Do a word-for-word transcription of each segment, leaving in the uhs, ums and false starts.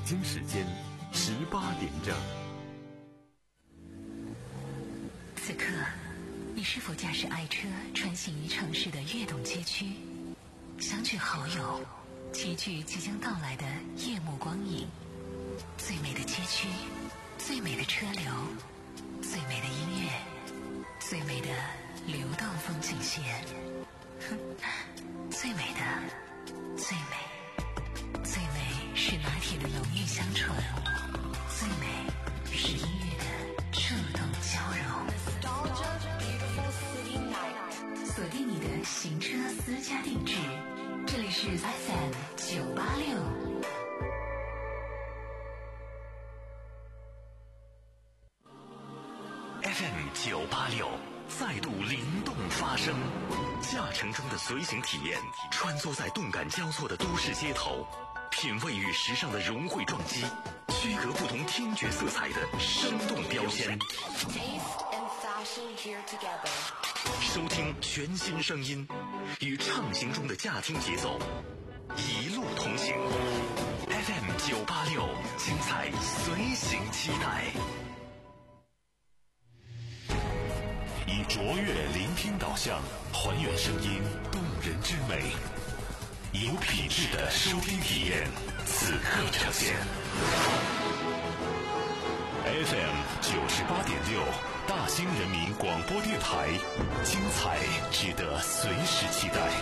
京时间十八点整。 此刻，你是否驾驶爱车穿行于城市的悦动街区，相聚好友，齐聚即将到来的夜幕光影？最美的街区，最美的车流，最美的音乐，最美的流动风景线，哼，最美的，最美，最美是拿铁的浓郁香醇，最美是音乐的触动交融。锁定你的行车私家定制，这里是 F M 九八六。 F M 九八六再度灵动发声，驾乘中的随行体验，穿梭在动感交错的都市街头，品味与时尚的融汇撞击，区隔不同听觉色彩的生动标签。收听全新声音，与畅行中的驾听节奏，一路同行。F M 九八六，精彩随行期待。以卓越聆听导向，还原声音动人之美，有品质的收听体验，此刻呈现。F M 九十八点六，大兴人民广播电台，精彩值得随时期待。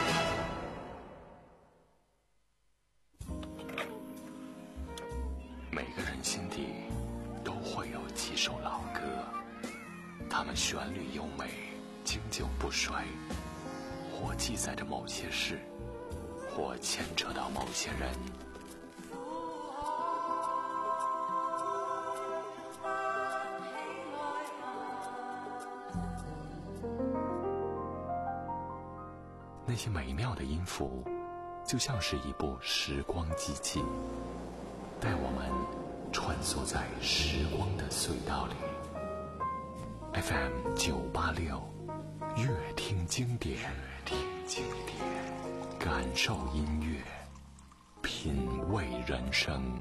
每个人心底都会有几首老歌，它们旋律优美，经久不衰，或记载着某些事，或牵扯到某些人。那些美妙的音符，就像是一部时光机器，带我们穿梭在时光的隧道里。F M 九八六，乐听经典，乐听经典，感受音乐，品味人生。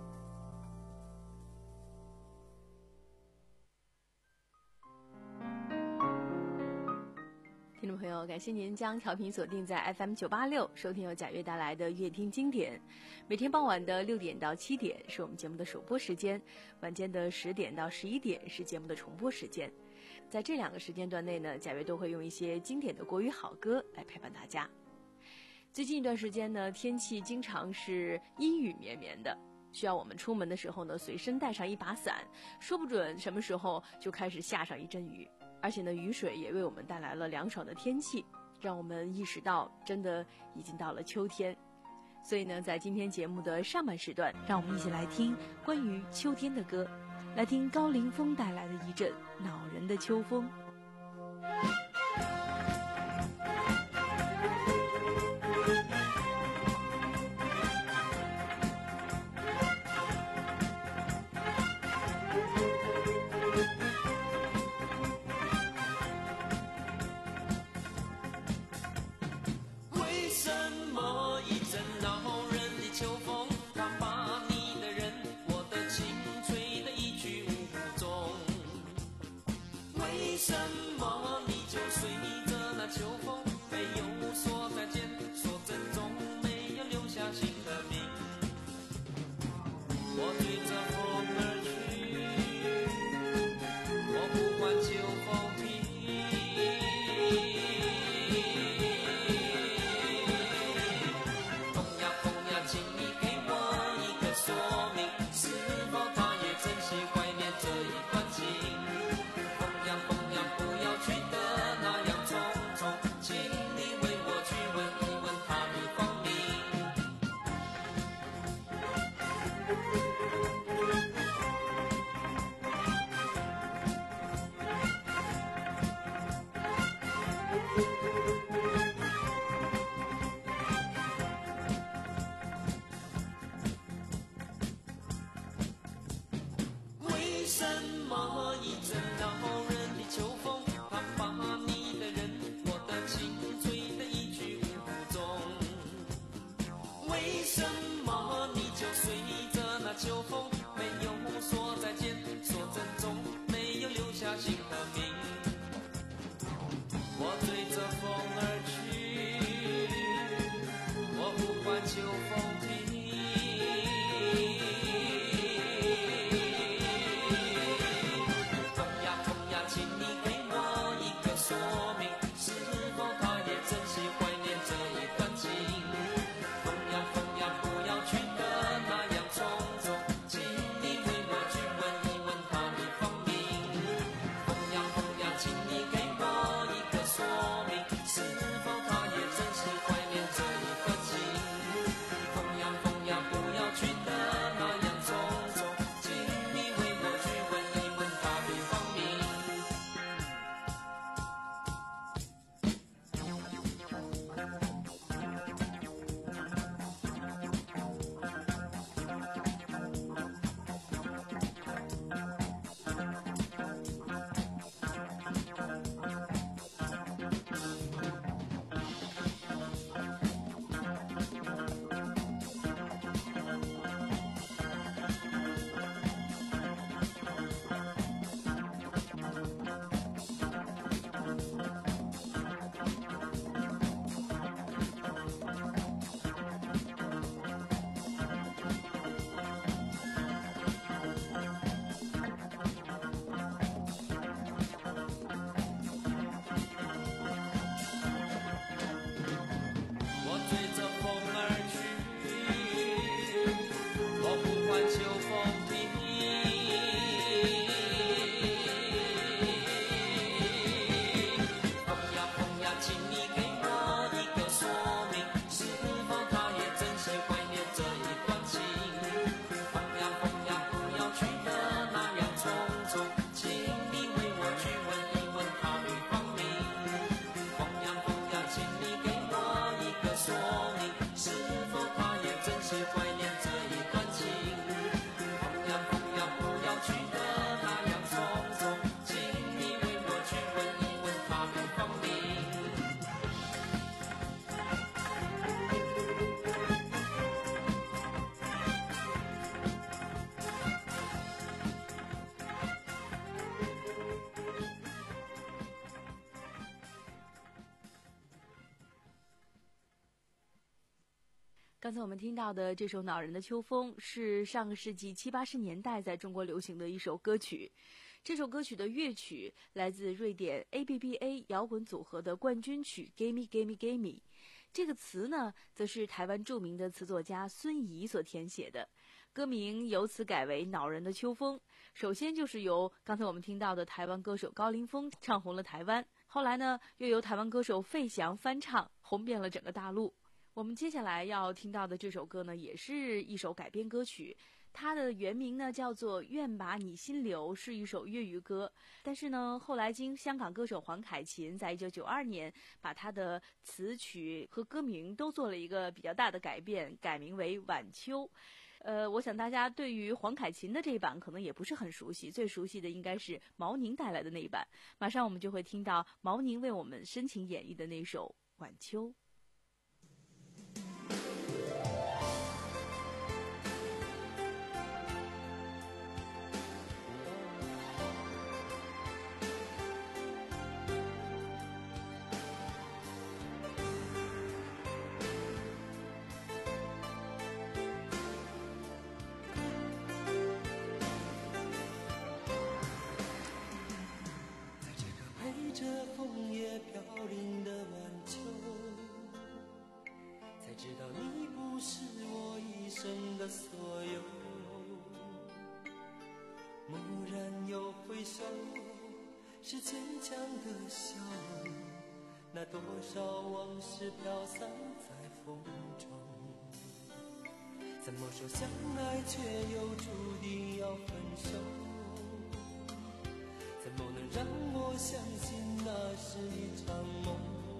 听众朋友，感谢您将调频锁定在 F M 九八六，收听由贾悦带来的乐听经典。每天傍晚的六点到七点是我们节目的首播时间，晚间的十点到十一点是节目的重播时间。在这两个时间段内呢，贾悦都会用一些经典的国语好歌来陪伴大家。最近一段时间呢，天气经常是阴雨绵绵的，需要我们出门的时候呢，随身带上一把伞，说不准什么时候就开始下上一阵雨。而且呢，雨水也为我们带来了凉爽的天气，让我们意识到真的已经到了秋天。所以呢，在今天节目的上半时段，让我们一起来听关于秋天的歌，来听高凌风带来的一阵恼人的秋风。 为什么你就随着那秋风，没有说再见，说珍重，没有留下姓和名。我追着风而去，我呼唤秋风停。风呀风呀，请你给我一个说明，是否他也珍惜怀念这一段情？风呀风呀，不要去的那样匆匆，请你为我去问一问他的芳名。风呀风呀，请你给我一个说明，是否他也珍惜怀念这一段情？风呀风呀，不要去的那样匆匆，请你为我去问一问他的芳名。我追着风而去，我呼唤秋风停。风呀风呀，请你给我一个说明，是否他也珍惜怀念这一段情？风呀风呀，不要去的那样匆匆，请你为我去问一问他的芳名。风呀风呀，请你给我一个说明，是否他也珍惜怀念这一段情？风呀风呀，不要去的那样匆匆，请你为我去问一问他的芳名。 刚才我们听到的这首《恼人的秋风》是上个世纪七八十年代在中国流行的一首歌曲。这首歌曲的乐曲来自瑞典 A B B A 摇滚组合的冠军曲《Gimme Gimme Gimme》。这个词呢，则是台湾著名的词作家孙怡所填写的，歌名由此改为《恼人的秋风》。首先就是由刚才我们听到的台湾歌手高凌风唱红了台湾，后来呢，又由台湾歌手费翔翻唱，红遍了整个大陆。我们接下来要听到的这首歌呢，也是一首改编歌曲，它的原名呢叫做《愿把你心留》，是一首粤语歌。但是呢，后来经香港歌手黄凯芹在一九九二年把他的词曲和歌名都做了一个比较大的改变，改名为《晚秋》。呃，我想大家对于黄凯芹的这一版可能也不是很熟悉，最熟悉的应该是毛宁带来的那一版。马上我们就会听到毛宁为我们深情演绎的那首《晚秋》。 陪着枫叶飘零的晚秋，才知道你不是我一生的所有。蓦然又回首，是坚强的笑容，那多少往事飘散在风中。怎么说相爱却又注定要分手？怎么能让我相信那是一场梦？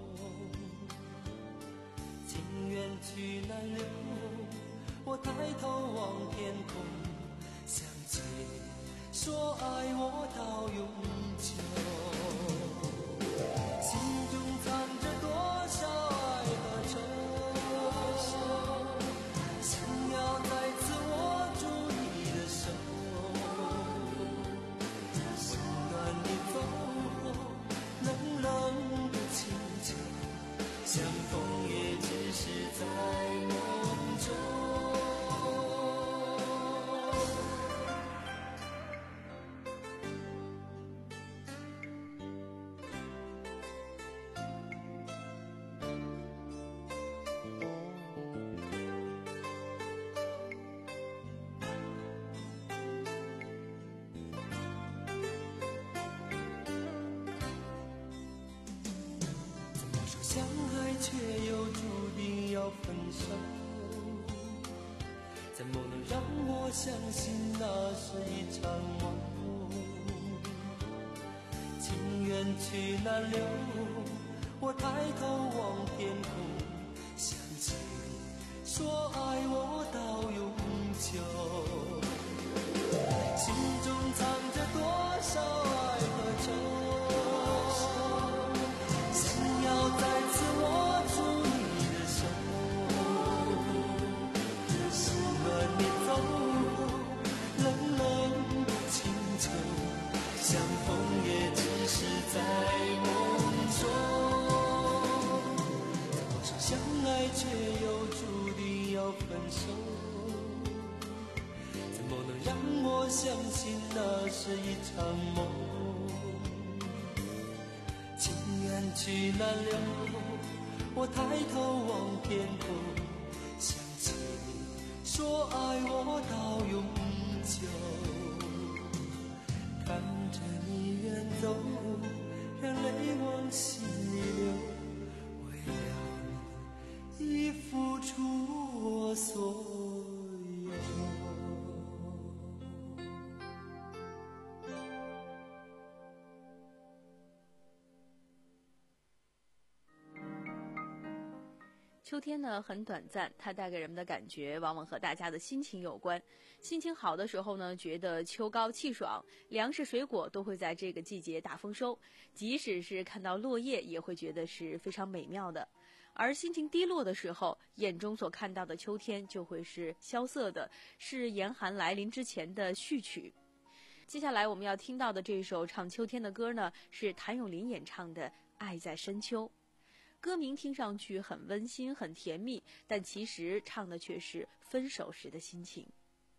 情缘去难留，我抬头望天空，想起说爱我到永久。心中藏着多少爱和愁，想要再次握住你却又注定要分手，怎么能让我相信那是一场梦？情缘去难留，我抬头望天空，想起你说爱我到永久，心中藏着多少爱和愁，想要再次握住你的手，习惯你走后冷冷清澈，相逢也只是在梦中，怎么说相爱却又注定要分手，怎么能让我相信那是一场梦？情缘去难留，我抬头望天空，想起你说爱我到永久，看着你远走，让泪往心里流，为了你已付出我所有。 秋天呢很短暂，它带给人们的感觉往往和大家的心情有关。心情好的时候呢，觉得秋高气爽，粮食水果都会在这个季节大丰收，即使是看到落叶也会觉得是非常美妙的。而心情低落的时候，眼中所看到的秋天就会是萧瑟的，是严寒来临之前的序曲。接下来我们要听到的这首唱秋天的歌呢，是谭咏麟演唱的《爱在深秋》。歌名听上去很温馨很甜蜜，但其实唱的却是分手时的心情。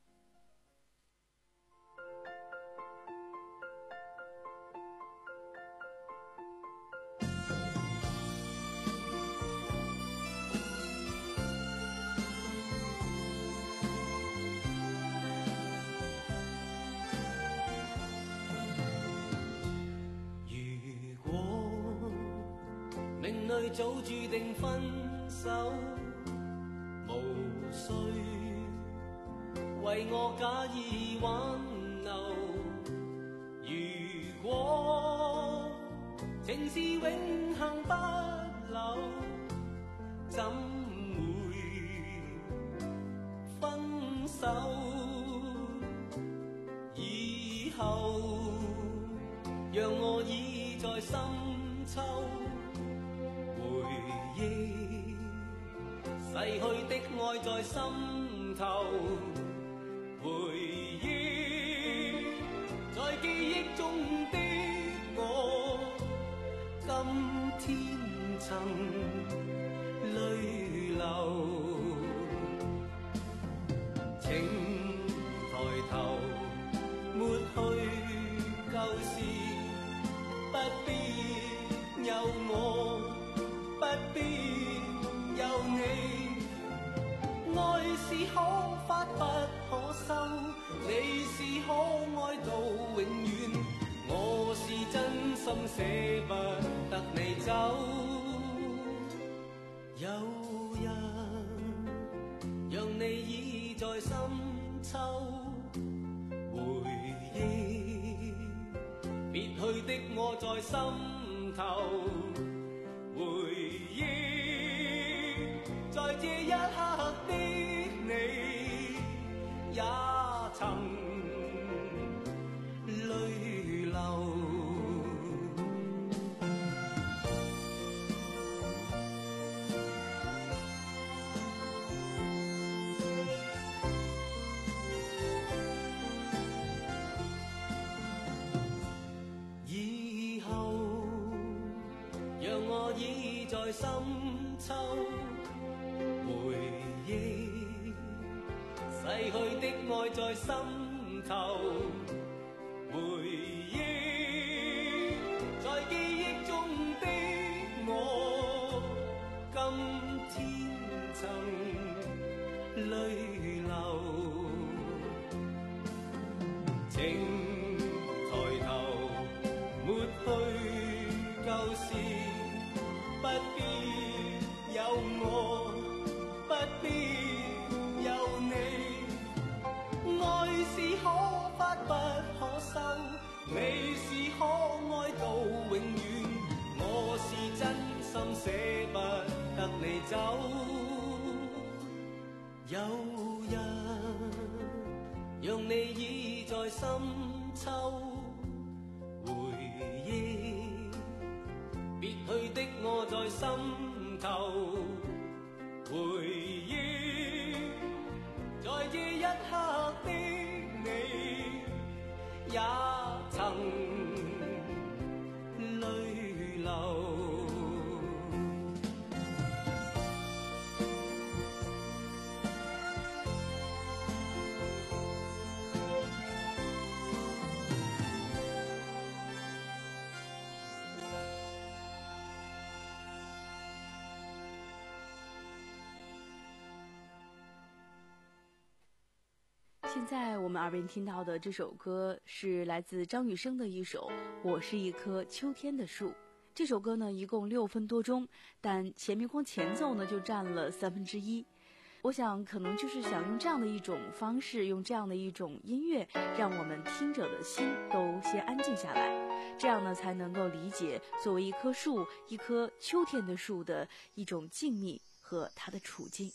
命里早注定分手，無需為我假意挽留。如果情是永恆不朽，怎會分手？以後讓我倚在深秋，回憶逝去的愛在心頭，回憶在記憶中的我，今天曾淚流。請抬頭抹去舊事，不必有我，不必有你。愛是可發不可收，你是可愛到永遠，我是真心捨不得你走。有人讓你倚在深秋，回憶別去的我在心頭，回憶在這一刻的你，也曾淚流。以後讓我倚在深秋，回憶逝去的愛在心頭，回憶在記憶中的我，今天曾淚流。請抬頭抹去舊事，不必不可收，你是可愛到永遠，我是真心捨不得你走。有人讓你倚在深秋，回憶別去的我在心頭，回憶在這一刻的你也曾淚流。 现在我们耳边听到的这首歌是来自张雨生的一首《我是一棵秋天的树》。这首歌呢一共六分多钟，但前面光前奏呢就占了三分之一。我想可能就是想用这样的一种方式，用这样的一种音乐，让我们听者的心都先安静下来，这样呢才能够理解作为一棵树，一棵秋天的树的一种静谧和它的处境。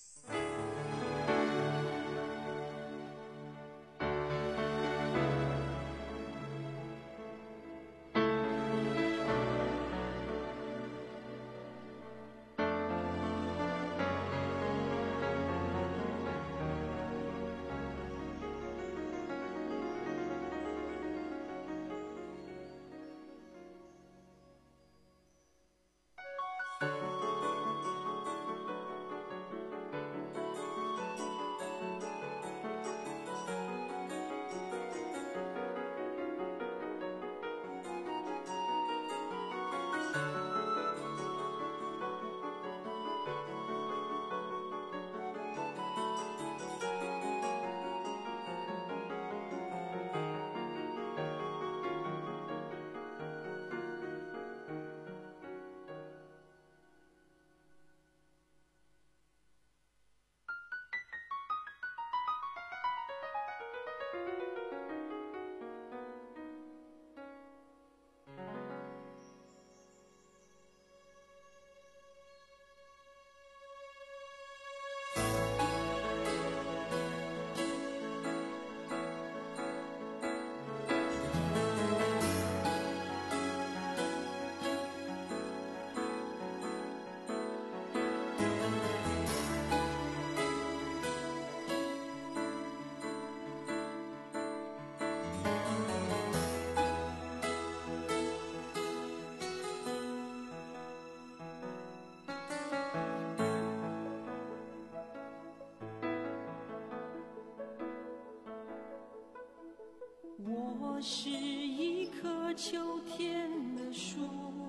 我是一棵秋天的树，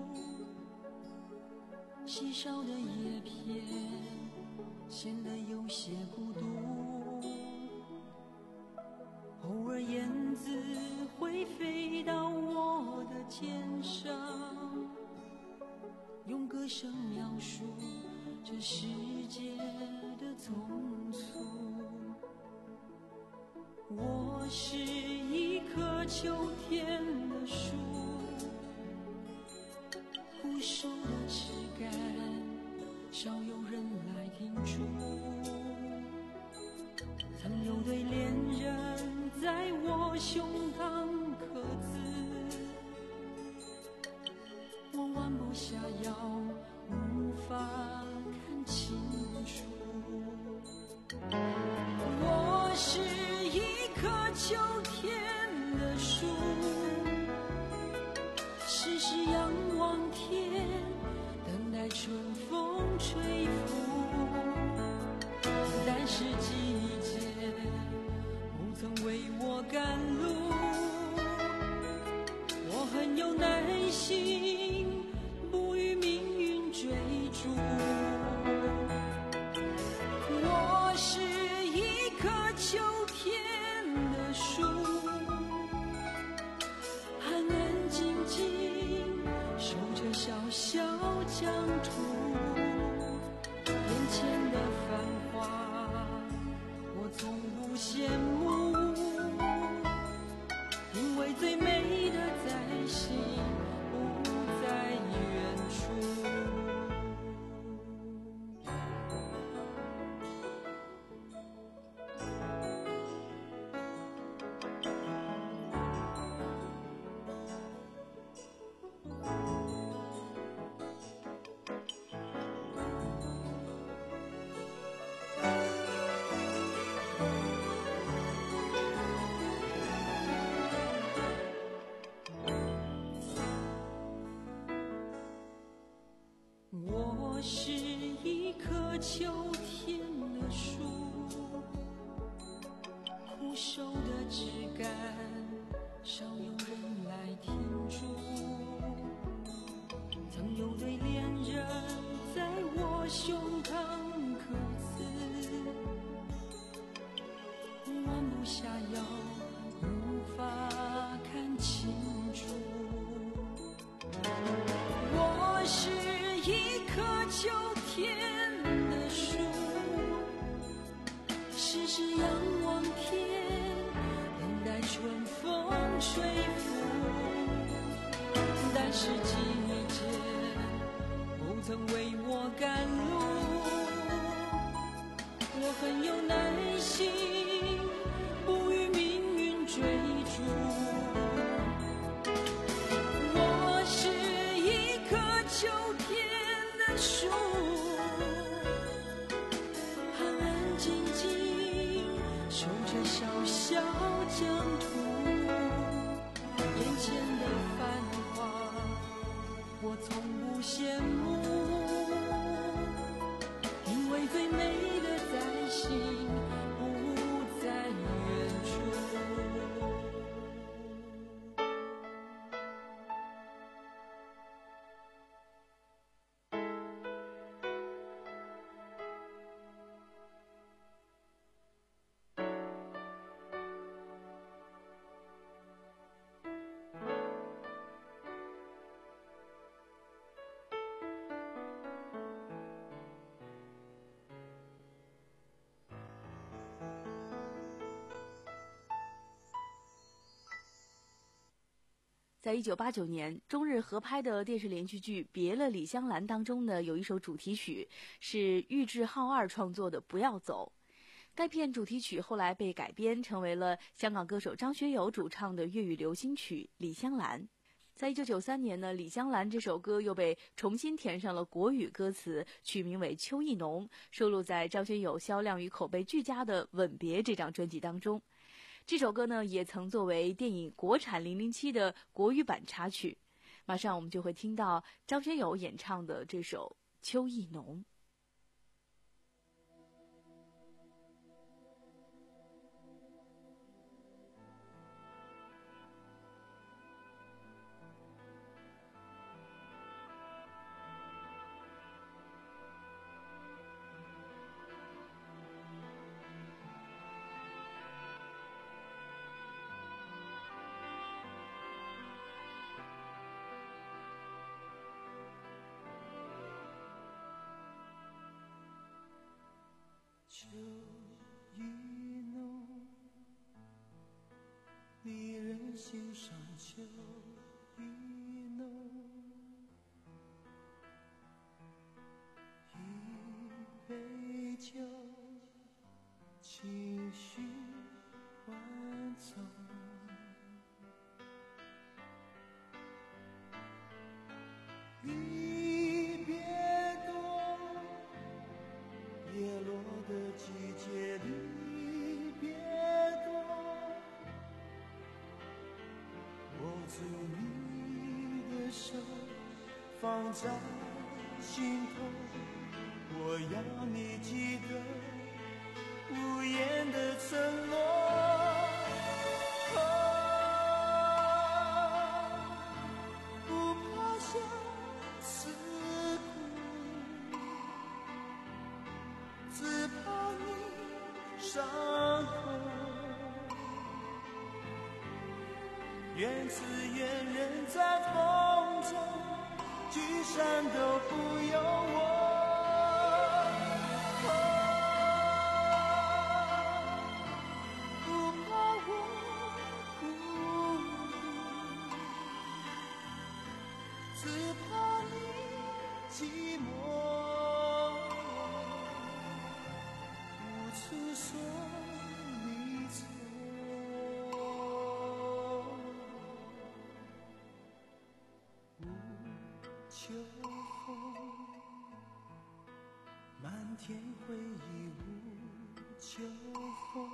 稀少的叶片显得有些孤独，偶尔燕子会飞到我的肩上，用歌声描述这世界的匆促。我是一棵秋天的树，枯瘦的枝干少有人来停驻，曾有对恋人在我胸膛刻字，我弯不下腰，无法看清楚。我是一棵秋天的树，时时仰望天，等待春风吹拂，但是季节不曾为我赶路，我很有耐心，不与命运追逐。我是一棵秋天的树，安安静静守着小小疆土，眼前的繁华我从不羡慕， 枝干，少有人来停驻。曾有对恋人在我胸膛刻字，弯不下腰，无法看清楚。我是一棵秋天的树，时时仰望天，等待春风吹拂。但是季节不曾为我赶路，我很有耐心，不与命运追逐。我是一棵秋天的树，安安静静守着小小疆土。眼前的繁华我从不羡慕，因为最美的在心，不在远处。 在一九八九年中日合拍的电视连续剧《别了李香兰》当中呢，有一首主题曲是玉置浩二创作的《不要走》。该片主题曲后来被改编成为了香港歌手张学友主唱的粤语流行曲《李香兰》。在一九九三年呢，《李香兰》这首歌又被重新填上了国语歌词，取名为《秋意浓》，收录在张学友销量与口碑俱佳的《吻别》这张专辑当中。这首歌呢，也曾作为电影国产零零七的国语版插曲。马上我们就会听到张学友演唱的这首《秋意浓》。 秋意浓，离人心上秋意浓，一杯酒，情绪万种。离别多，叶落的季节离别多，握住你的手，放在心头，我要你记得无言的承诺。不怕相思苦，只怕你伤口。愿此愿人在风中，聚散都不由我。不怕我孤独，只怕你寂寞。无处说离愁。秋风，漫天回忆无秋风，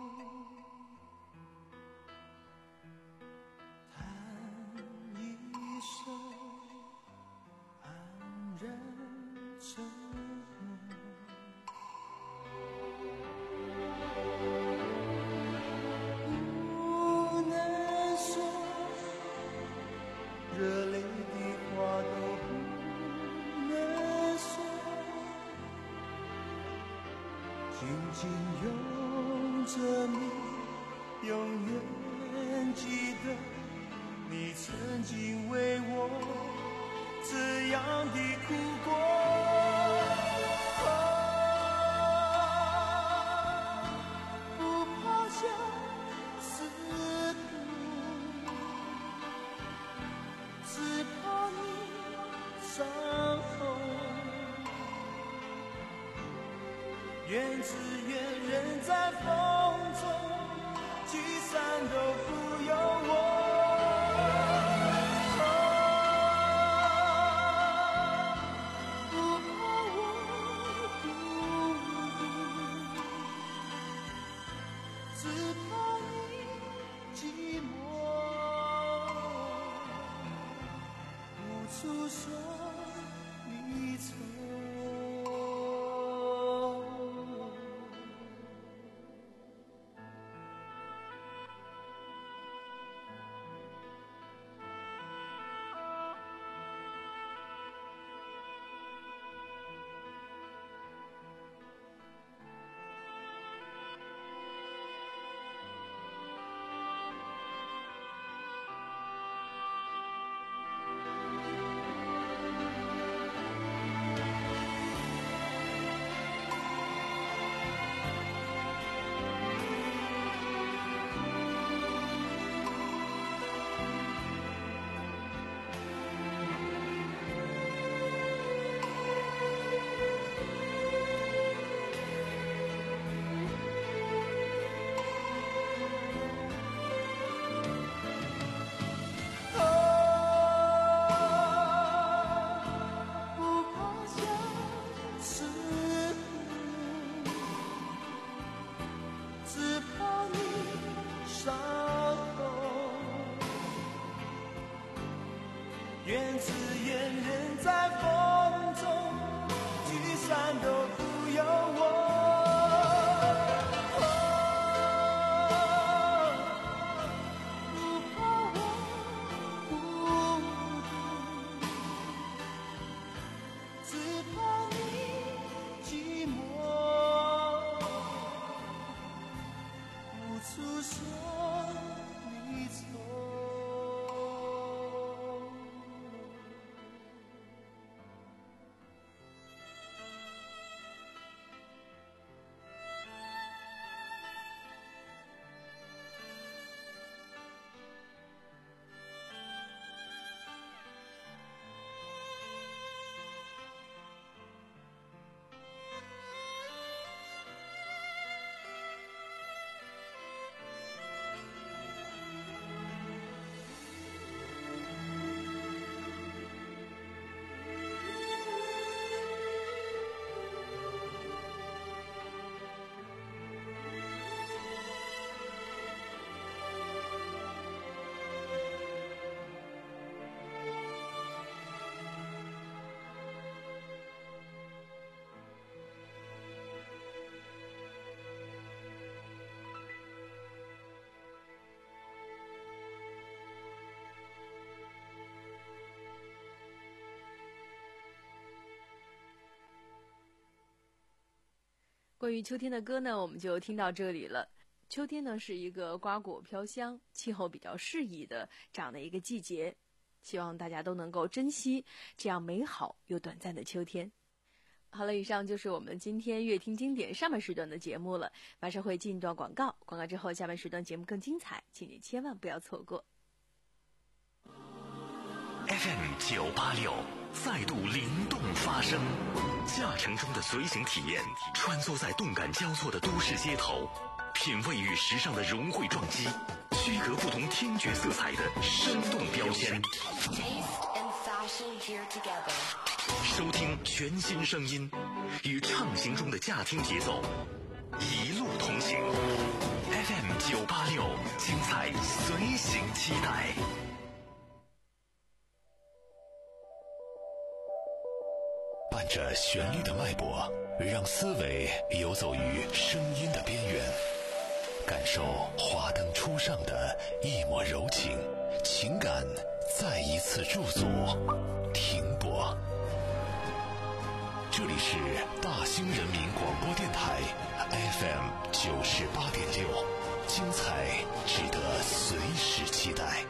叹一声安然沉默。无紧拥着你，永远记得你曾经为我这样的哭过。不怕相思苦，只怕你伤痛。愿只愿人在风中，聚散都不由我。诉说离愁。愿只愿人在风中，聚散都不由我。不怕我孤独，只怕你寂寞，无处说离愁。 关于秋天的歌呢，我们就听到这里了。秋天呢是一个瓜果飘香、气候比较适宜的这样的一个季节，希望大家都能够珍惜这样美好又短暂的秋天。好了，以上就是我们今天乐听经典上半时段的节目了，马上会进一段广告，广告之后下半时段节目更精彩，请你千万不要错过。 F M 九八六再度灵动发声，驾乘中的随行体验，穿梭在动感交错的都市街头，品味与时尚的融汇撞击，区隔不同听觉色彩的生动标签。收听全新声音，与畅行中的驾听节奏，一路同行。F M 九八六，精彩随行期待。伴着旋律的脉搏，让思维游走于声音的边缘，感受华灯初上的一抹柔情，情感再一次驻足停泊。这里是大兴人民广播电台 F M 九十八点六，精彩值得随时期待。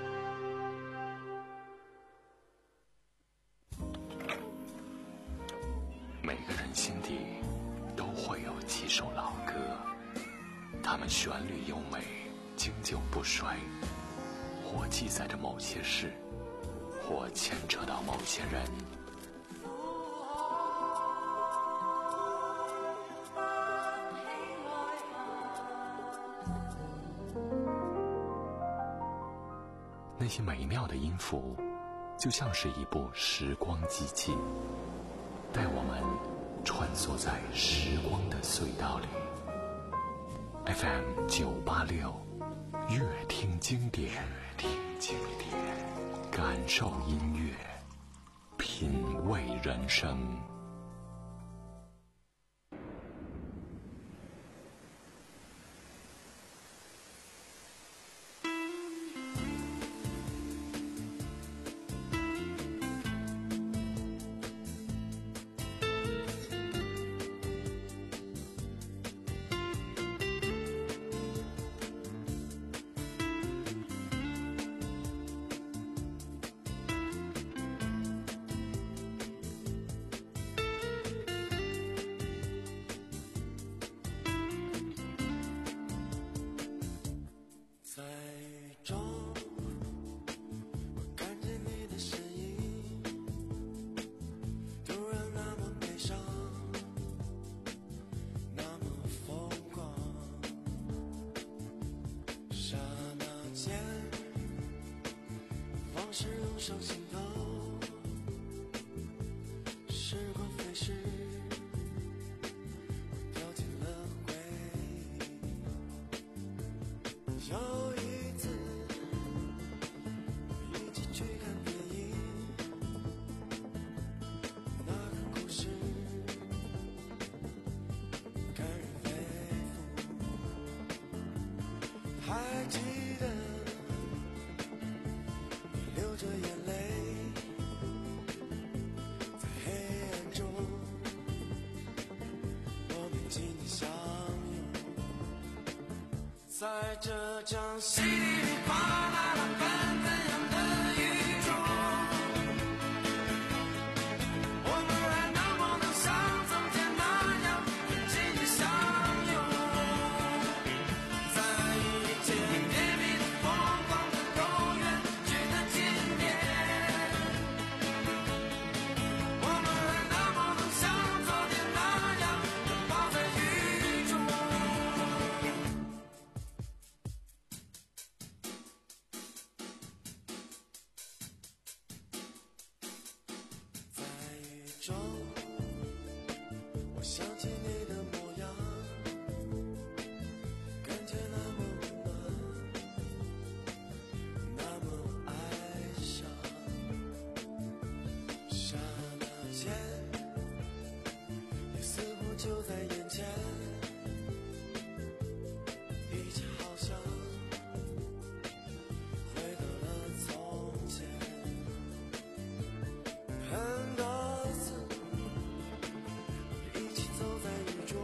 每个人心底都会有几首老歌，它们旋律优美，经久不衰，或记载着某些事，或牵扯到某些人。那些美妙的音符，就像是一部时光机器，带我们穿梭在时光的隧道里。F M 九八六，乐听经典，乐听经典，感受音乐，品味人生。 上心头，时光飞逝，我掉进了回忆。有一次，一起去看电影，那个故事感人肺腑，还记得你流着眼泪。在这场戏里画满了纷纷扬的宇宙，我们还能不能像从前那样紧紧相拥，在一间绵密的疯狂的公园取得纪念，我们还能不能像昨天那样拥抱在雨中。我想起你的模样，感觉那么温暖，那么哀伤。刹那间，你似乎就在眼前，一切好像回到了从前。很多次一起走在雨中，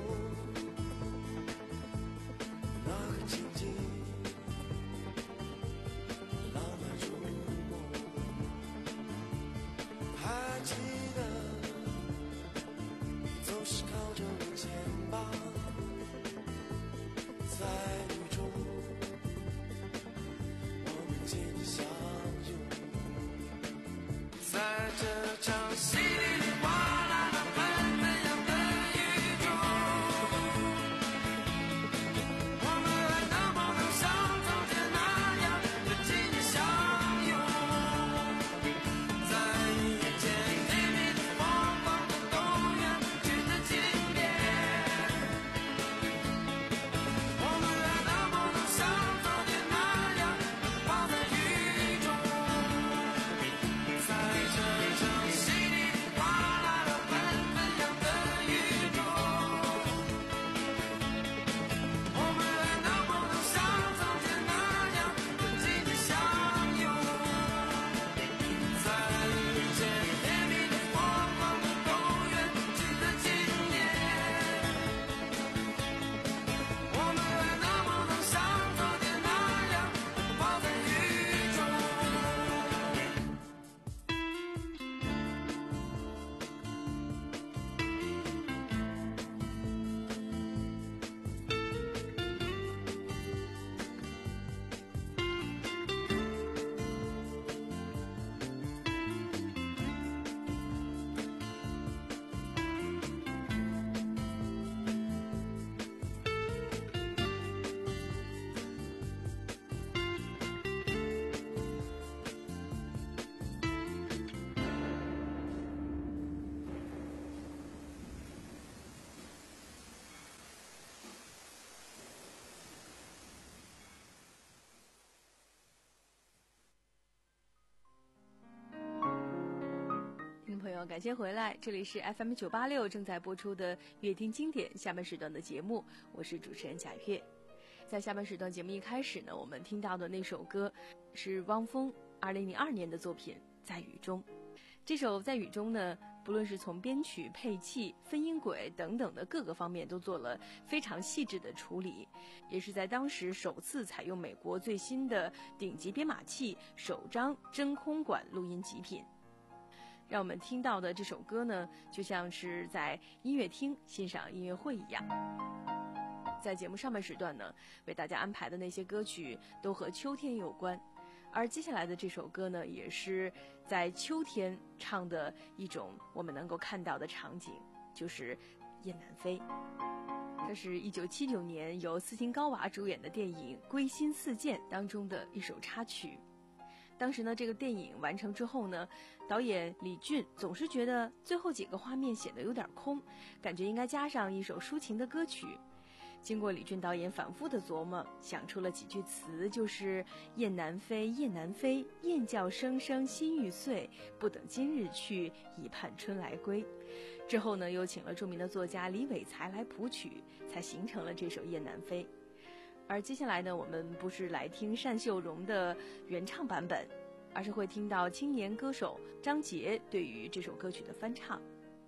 友，感谢回来，这里是 F M 九八六正在播出的乐听经典下半时段的节目，我是主持人贾月。在下半时段节目一开始呢，我们听到的那首歌是汪峰二零零二年的作品《在雨中》。这首《在雨中》呢，不论是从编曲、配器、分音轨等等的各个方面都做了非常细致的处理，也是在当时首次采用美国最新的顶级编码器首张真空管录音极品。让我们听到的这首歌呢，就像是在音乐厅欣赏音乐会一样。在节目上半时段呢，为大家安排的那些歌曲都和秋天有关，而接下来的这首歌呢，也是在秋天唱的一种我们能够看到的场景，就是《雁南飞》。这是一九七九年由斯琴高娃主演的电影《归心似箭》当中的一首插曲。当时呢，这个电影完成之后呢，导演李俊总是觉得最后几个画面显得有点空，感觉应该加上一首抒情的歌曲。经过李俊导演反复的琢磨，想出了几句词，就是雁南飞，雁南飞，雁叫声声心欲碎，不等今日去，已盼春来归。之后呢，又请了著名的作家李伟才来谱曲，才形成了这首《雁南飞》。而接下来呢，我们不是来听单秀荣的原唱版本，而是会听到青年歌手张杰对于这首歌曲的翻唱。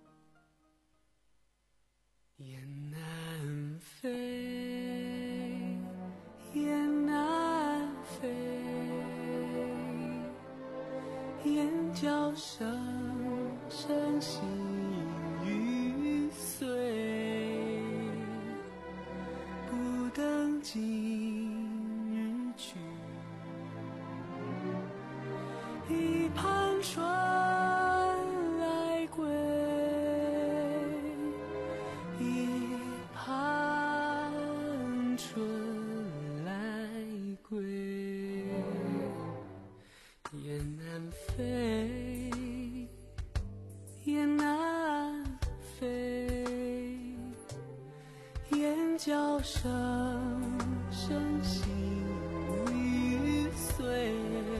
雁南飞，雁南飞，雁叫声声心欲碎，不等今日去，一盼春来归，一盼春来归。雁南飞，雁南飞，雁叫声声心欲碎，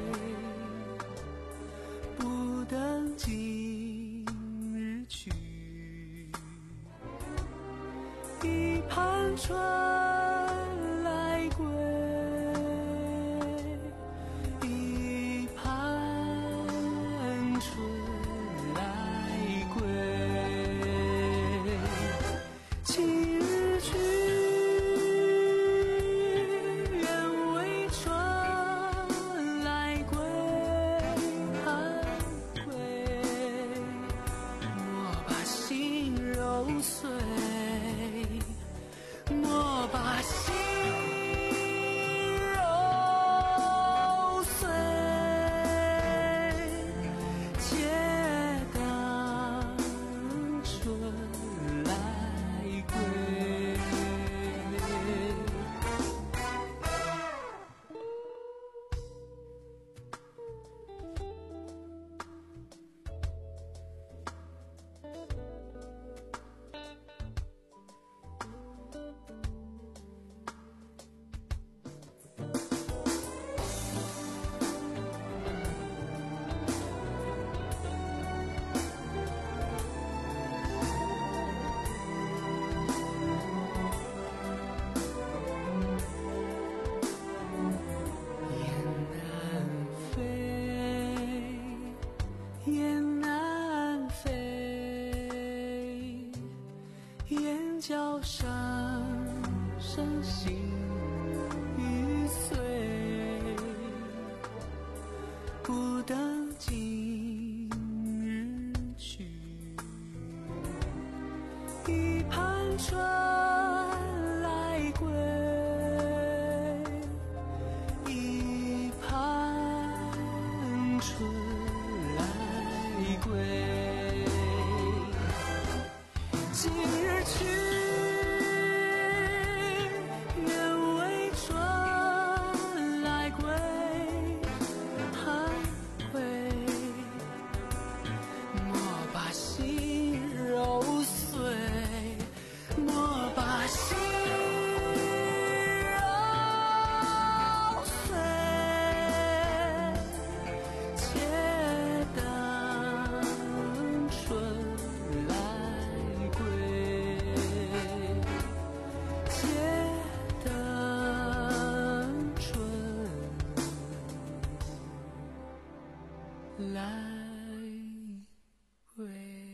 不等今日去，一盼春来归，一盼春来归。今日去，愿为春来归，归。莫把心揉碎，莫把心揉碎，且等春来归。雁南飞，雁南飞，雁叫声声心欲碎，不等今日去，一盼春来归，一盼春来归。今日去，愿为春来归，归。莫把心揉碎，莫把心揉碎，且等来回。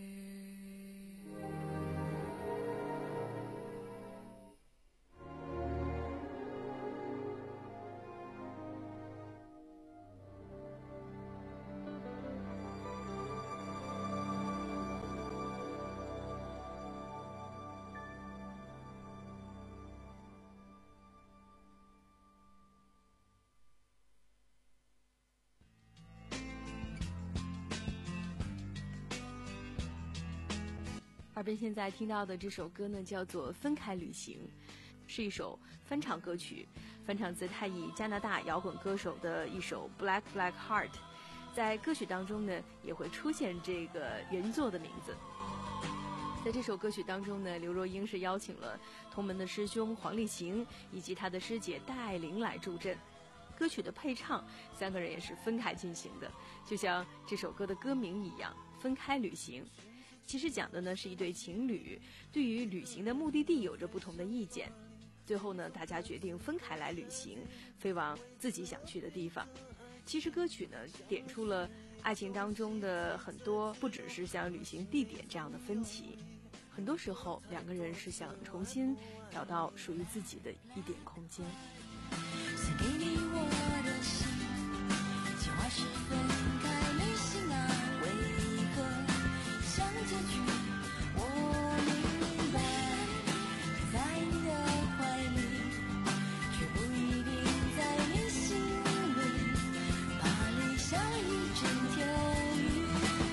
耳边现在听到的这首歌呢，叫做《分开旅行》，是一首翻唱歌曲，翻唱自泰裔加拿大摇滚歌手的一首《Black Black Heart》。在歌曲当中呢，也会出现这个原作的名字。在这首歌曲当中呢，刘若英是邀请了同门的师兄黄立行以及他的师姐戴爱玲来助阵。歌曲的配唱，三个人也是分开进行的，就像这首歌的歌名一样，《分开旅行》。其实讲的呢是一对情侣对于旅行的目的地有着不同的意见，最后呢大家决定分开来旅行，飞往自己想去的地方。其实歌曲呢点出了爱情当中的很多，不只是像旅行地点这样的分歧，很多时候两个人是想重新找到属于自己的一点空间。 送给你我的心，计划是分开旅行啊，为何像结局我明白，在你的怀里，却不一定在你心里，怕留下一阵天雨。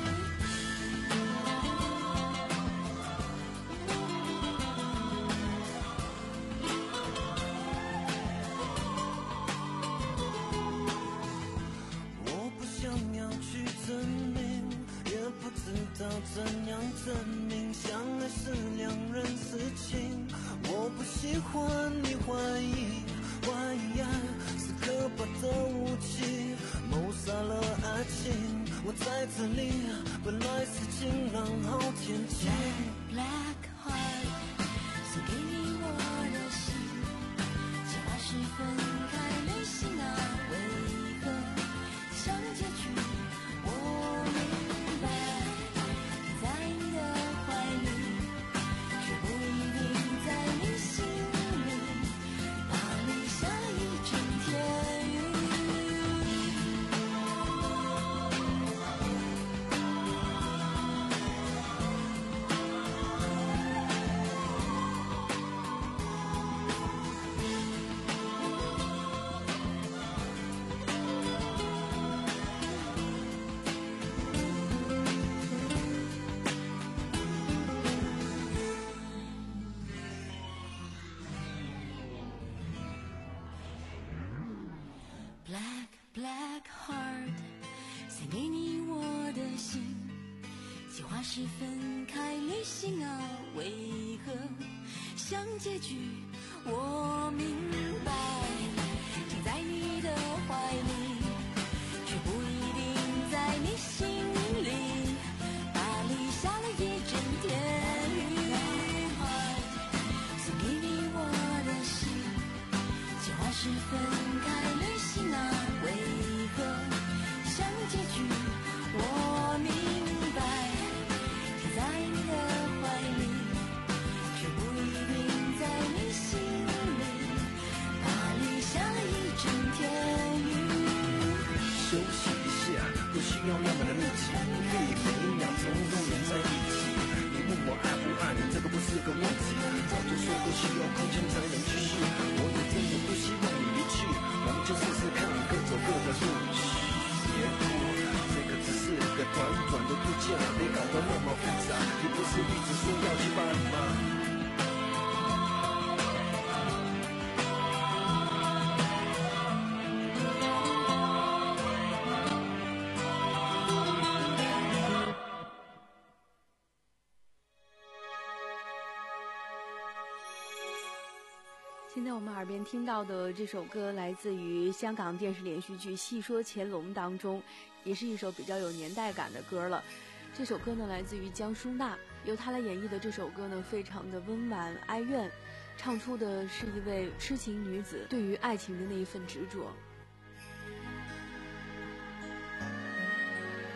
我不想要去证明，也不知道怎样证明，相爱是两人事情。我不喜欢你怀疑，怀疑爱是可怕的武器，谋杀了爱情。我在这里，本来是晴朗好天气。 Black heart， 送给你我的心，计划是分开旅行啊，为何像结局我明白，在你的怀里，却不一定在你心里，怕留下一阵天雨。Black black heart， 送给你我的心，计划是分开旅行啊，为何像结局我明白，停在你的怀里，却不一定在你心里，怕留下了一阵天雨。送给你我的心，计划是分开旅行啊，为何像结局我明白，停在你的怀里，却不一定在你心里，怕留下了一阵天雨。 休息一下，不需要那么的密集，可以每一秒钟都黏在一起。你问我爱不爱你，这个不是个问题，早就说过需要空间才能继续。我也真的不希望你离去，我们就试试看，各走各的路。别哭，这个只是个短短的度假，别搞得那么复杂。你不是一直说要去巴黎吗？ 现在我们耳边听到的这首歌来自于香港电视连续剧《戏说乾隆》当中，也是一首比较有年代感的歌了。这首歌呢来自于江淑娜，由她来演绎的这首歌呢非常的温婉哀怨，唱出的是一位痴情女子对于爱情的那一份执着。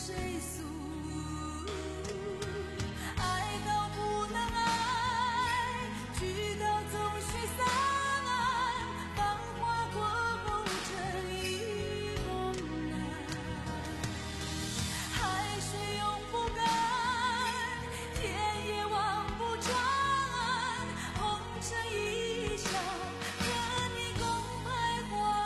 谁诉？爱到不能爱，聚到总须散。繁华过后这一梦来，海水永不干，天也望不穿。红尘一笑，和你共徘徊。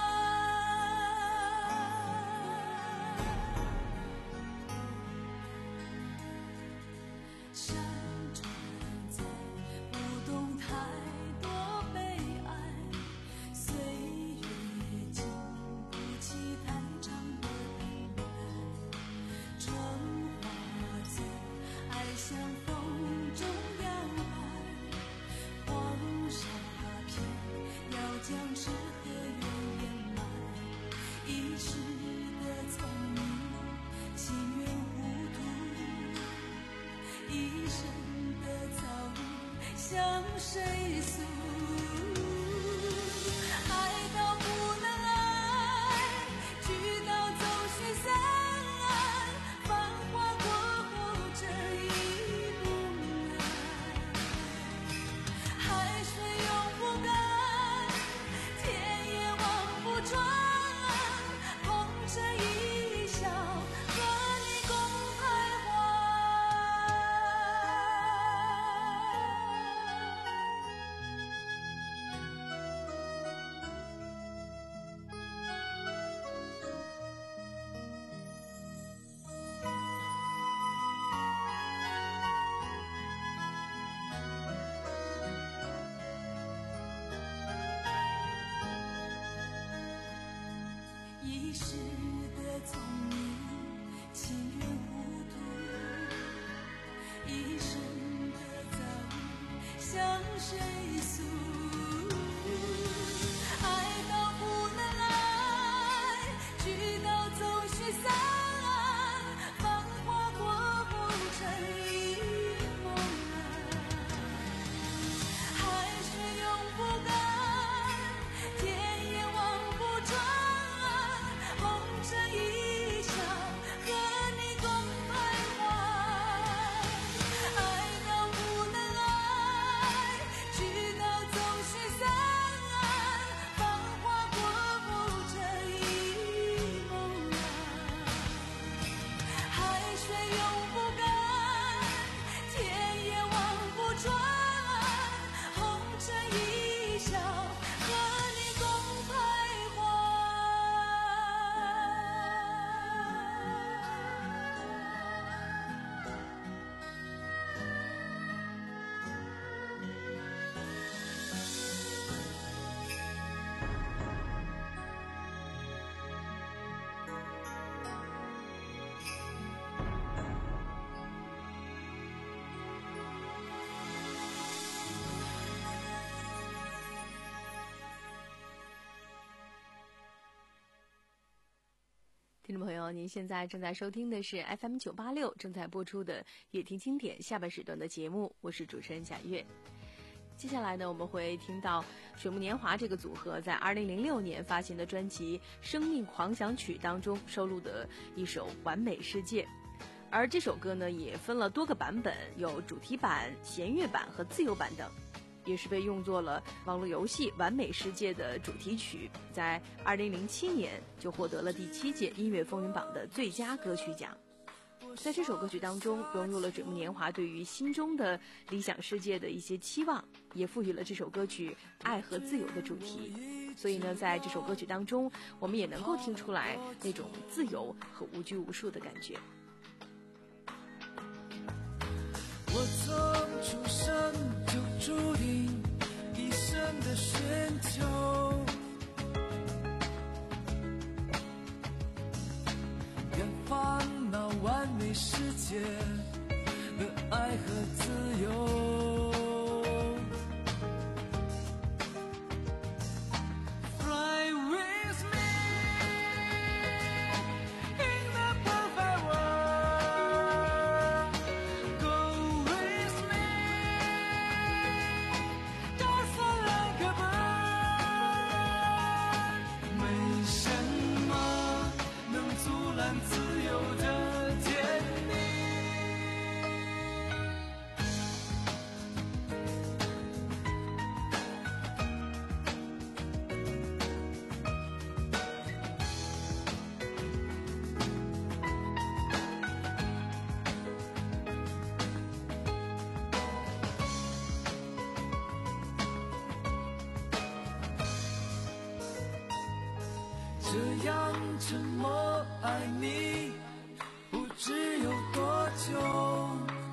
山川在，不懂太多悲哀。岁月经不起太长的等待。春花醉，爱像风中摇摆。黄沙片，要将痴和怨掩埋。一时的聪明，情愿糊涂。一生的遭遇，向谁诉？爱到不能爱，聚到总须散。繁华过后这一梦来，海水永不干，天也望不穿。红尘一笑，和你共徘徊。一时的聪明，情愿糊涂。一生的遭遇，向谁诉？爱到不能爱，聚到总须散。繁华过后这一梦来，海水永不干，天也望不穿。红尘一笑，和你共徘徊。爱到不能爱，聚到总须散。繁华过后这一梦来，海水永不干，天也望不穿。红尘一笑，和你共徘徊。 听众朋友，您现在正在收听的是 F M 九八六正在播出的《夜听经典》下半时段的节目，我是主持人贾月。接下来呢，我们会听到水木年华这个组合在二零零六年发行的专辑《生命狂想曲》当中收录的一首《完美世界》，而这首歌呢也分了多个版本，有主题版、弦乐版和自由版等，也是被用作了网络游戏《完美世界》的主题曲，在二零零七年就获得了第七届音乐风云榜的最佳歌曲奖。在这首歌曲当中融入了水木年华对于心中的理想世界的一些期望，也赋予了这首歌曲爱和自由的主题。所以呢，在这首歌曲当中我们也能够听出来那种自由和无拘无束的感觉。 我从出生就注定一生的寻求，愿烦恼完美世界的爱和自由。Fly with me in the perfect world. Go with me, dance like a bird. 没什么能阻拦自由的天这样沉默爱你，不知有多久。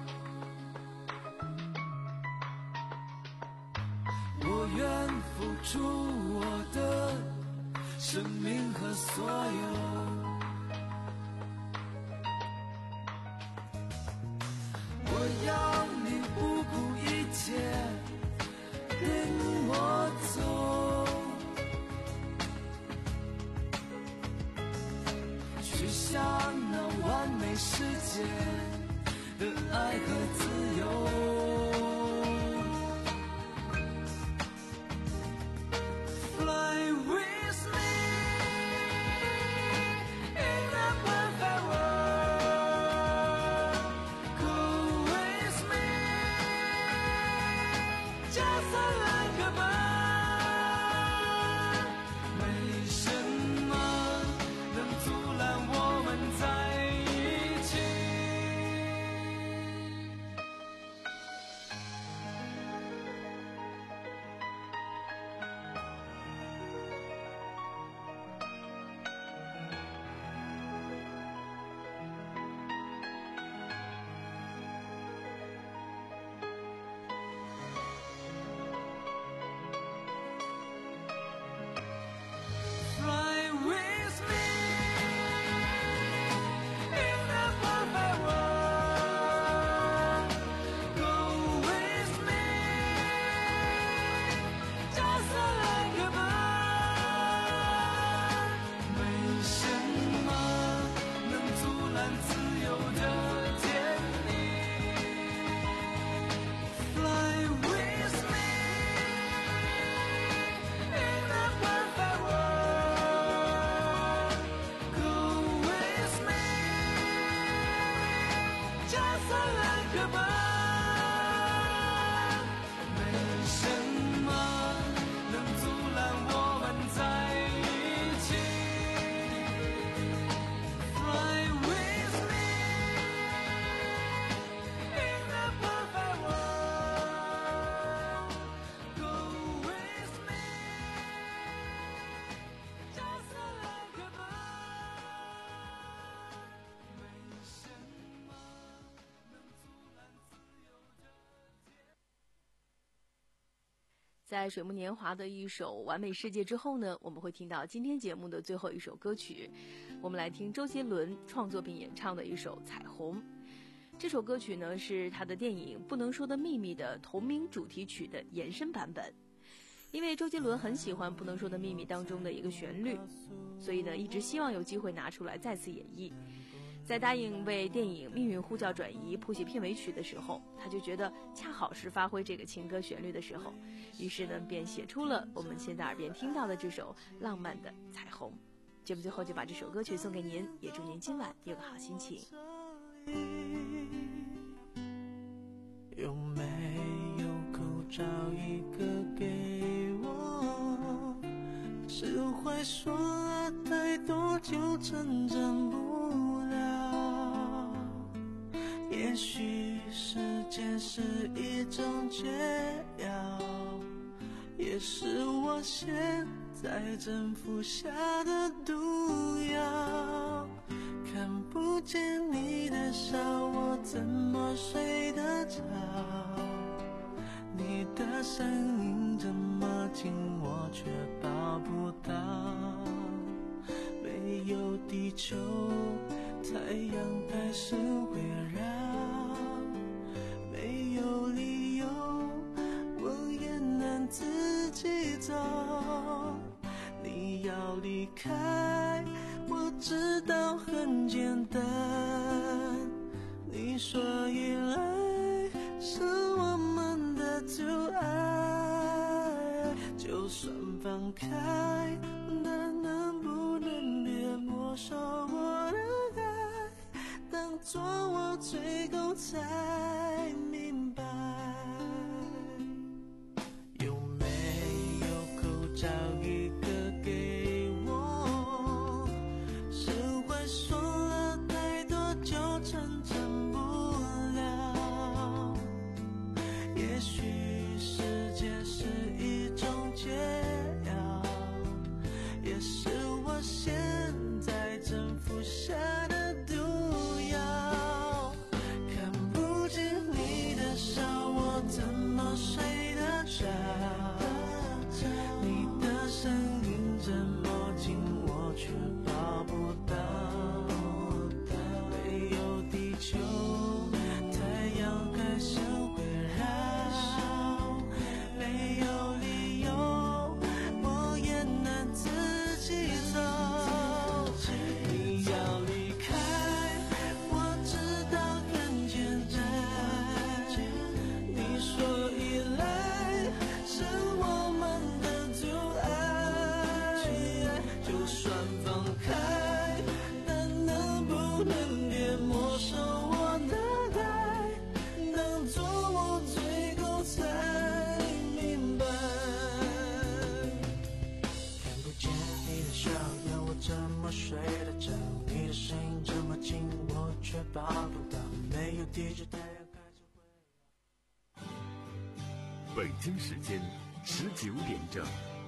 我愿付出我的生命和所有。我要你不顾一切跟我走，去向那完美世界的爱和自由。 在水木年华的一首《完美世界》之后呢，我们会听到今天节目的最后一首歌曲，我们来听周杰伦创作并演唱的一首《彩虹》。这首歌曲呢是他的电影《不能说的秘密》的同名主题曲的延伸版本。因为周杰伦很喜欢《不能说的秘密》当中的一个旋律，所以呢一直希望有机会拿出来再次演绎。在答应为电影《命运呼叫转移》谱写片尾曲的时候，他就觉得恰好是发挥这个情歌旋律的时候，于是呢便写出了我们现在耳边听到的这首浪漫的彩虹。节目最后就把这首歌曲送给您，也祝您今晚有个好心情。 有没有口罩一个给我？释怀说了太多就成长不了，也许时间是一种解药，也是我现在正服下的毒药。看不见你的笑，我怎么睡得着？你的声音这么近，我却抱不到。没有地球，太阳还是围绕。没有理由，我也能自己走。你要离开，我知道很简单。你说依赖是我们的阻碍，就算放开，但能不能别没收我的爱？当作我最后才明白。有没有口罩一个给我？释怀说了太多就成长不了，也许世界是一种解药，也是我现接着太阳开始辉煌。 北京时间十九点整。